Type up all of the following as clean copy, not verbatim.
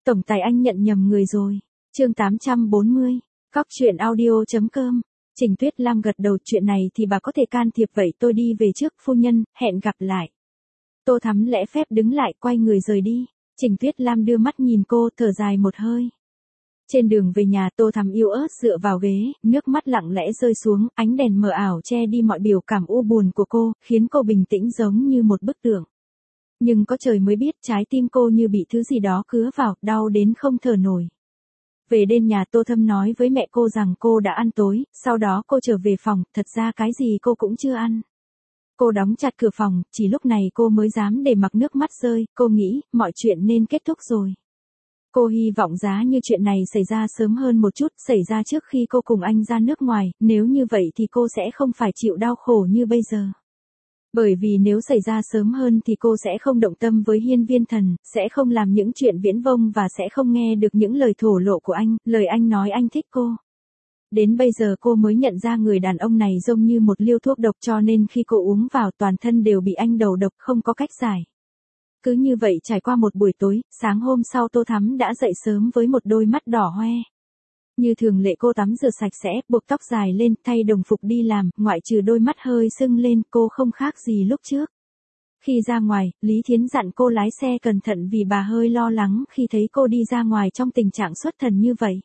Tổng tài anh nhận nhầm người rồi. Chương 840. Cóc truyện audio.com. Trình Tuyết Lam gật đầu, chuyện này thì bà có thể can thiệp, vậy tôi đi về trước phu nhân, hẹn gặp lại. Tô Thắm lễ phép đứng lại, quay người rời đi. Trình Tuyết Lam đưa mắt nhìn cô, thở dài một hơi. Trên đường về nhà, Tô Thắm yếu ớt dựa vào ghế, nước mắt lặng lẽ rơi xuống, ánh đèn mờ ảo che đi mọi biểu cảm u buồn của cô, khiến cô bình tĩnh giống như một bức tượng. Nhưng có trời mới biết, trái tim cô như bị thứ gì đó cứa vào, đau đến không thở nổi. Về đến nhà, Tô Thâm nói với mẹ cô rằng cô đã ăn tối, sau đó cô trở về phòng, thật ra cái gì cô cũng chưa ăn. Cô đóng chặt cửa phòng, chỉ lúc này cô mới dám để mặc nước mắt rơi, cô nghĩ, mọi chuyện nên kết thúc rồi. Cô hy vọng giá như chuyện này xảy ra sớm hơn một chút, xảy ra trước khi cô cùng anh ra nước ngoài, nếu như vậy thì cô sẽ không phải chịu đau khổ như bây giờ. Bởi vì nếu xảy ra sớm hơn thì cô sẽ không động tâm với Hiên Viên Thần, sẽ không làm những chuyện viển vông và sẽ không nghe được những lời thổ lộ của anh, lời anh nói anh thích cô. Đến bây giờ cô mới nhận ra người đàn ông này giống như một liều thuốc độc, cho nên khi cô uống vào toàn thân đều bị anh đầu độc, không có cách giải. Cứ như vậy trải qua một buổi tối, sáng hôm sau Tô Thắm đã dậy sớm với một đôi mắt đỏ hoe. Như thường lệ cô tắm rửa sạch sẽ, buộc tóc dài lên, thay đồng phục đi làm, ngoại trừ đôi mắt hơi sưng lên, cô không khác gì lúc trước. Khi ra ngoài, Lý Thiến dặn cô lái xe cẩn thận vì bà hơi lo lắng khi thấy cô đi ra ngoài trong tình trạng xuất thần như vậy.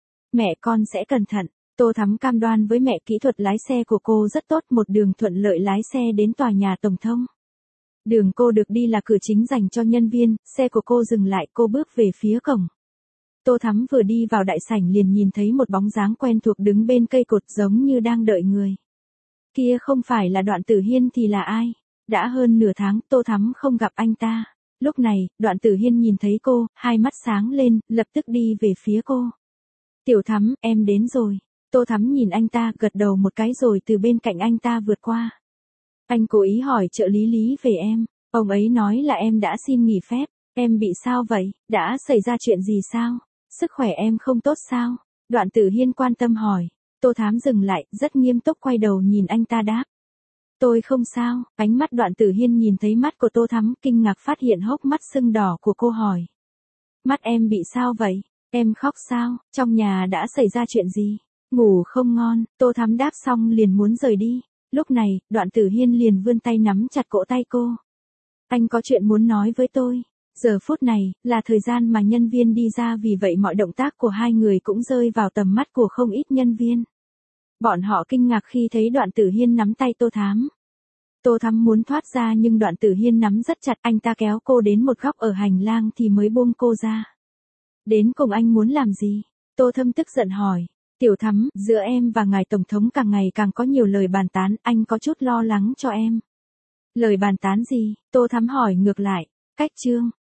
Mẹ con sẽ cẩn thận, Tô Thắm cam đoan với mẹ, kỹ thuật lái xe của cô rất tốt, một đường thuận lợi lái xe đến tòa nhà Tổng Thông. Đường cô được đi là cửa chính dành cho nhân viên, xe của cô dừng lại, cô bước về phía cổng. Tô Thắm vừa đi vào đại sảnh liền nhìn thấy một bóng dáng quen thuộc đứng bên cây cột giống như đang đợi người. Kia không phải là Đoạn Tử Hiên thì là ai? Đã hơn nửa tháng Tô Thắm không gặp anh ta. Lúc này, Đoạn Tử Hiên nhìn thấy cô, hai mắt sáng lên, lập tức đi về phía cô. Tiểu Thắm, em đến rồi. Tô Thắm nhìn anh ta, gật đầu một cái rồi từ bên cạnh anh ta vượt qua. Anh cố ý hỏi trợ lý Lý về em. Ông ấy nói là em đã xin nghỉ phép. Em bị sao vậy? Đã xảy ra chuyện gì sao? Sức khỏe em không tốt sao? Đoạn Tử Hiên quan tâm hỏi. Tô Thám dừng lại, rất nghiêm túc quay đầu nhìn anh ta đáp. Tôi không sao. Ánh mắt Đoạn Tử Hiên nhìn thấy mắt của Tô Thắm, kinh ngạc phát hiện hốc mắt sưng đỏ của cô, hỏi. Mắt em bị sao vậy? Em khóc sao? Trong nhà đã xảy ra chuyện gì? Ngủ không ngon. Tô Thắm đáp xong liền muốn rời đi. Lúc này, Đoạn Tử Hiên liền vươn tay nắm chặt cổ tay cô. Anh có chuyện muốn nói với tôi. Giờ phút này, là thời gian mà nhân viên đi ra, vì vậy mọi động tác của hai người cũng rơi vào tầm mắt của không ít nhân viên. Bọn họ kinh ngạc khi thấy Đoạn Tử Hiên nắm tay Tô Thắm. Tô Thắm muốn thoát ra nhưng Đoạn Tử Hiên nắm rất chặt, anh ta kéo cô đến một góc ở hành lang thì mới buông cô ra. Đến cùng anh muốn làm gì? Tô Thâm tức giận hỏi. Tiểu Thắm, giữa em và ngài Tổng thống càng ngày càng có nhiều lời bàn tán, anh có chút lo lắng cho em. Lời bàn tán gì? Tô Thắm hỏi ngược lại. Cách trương,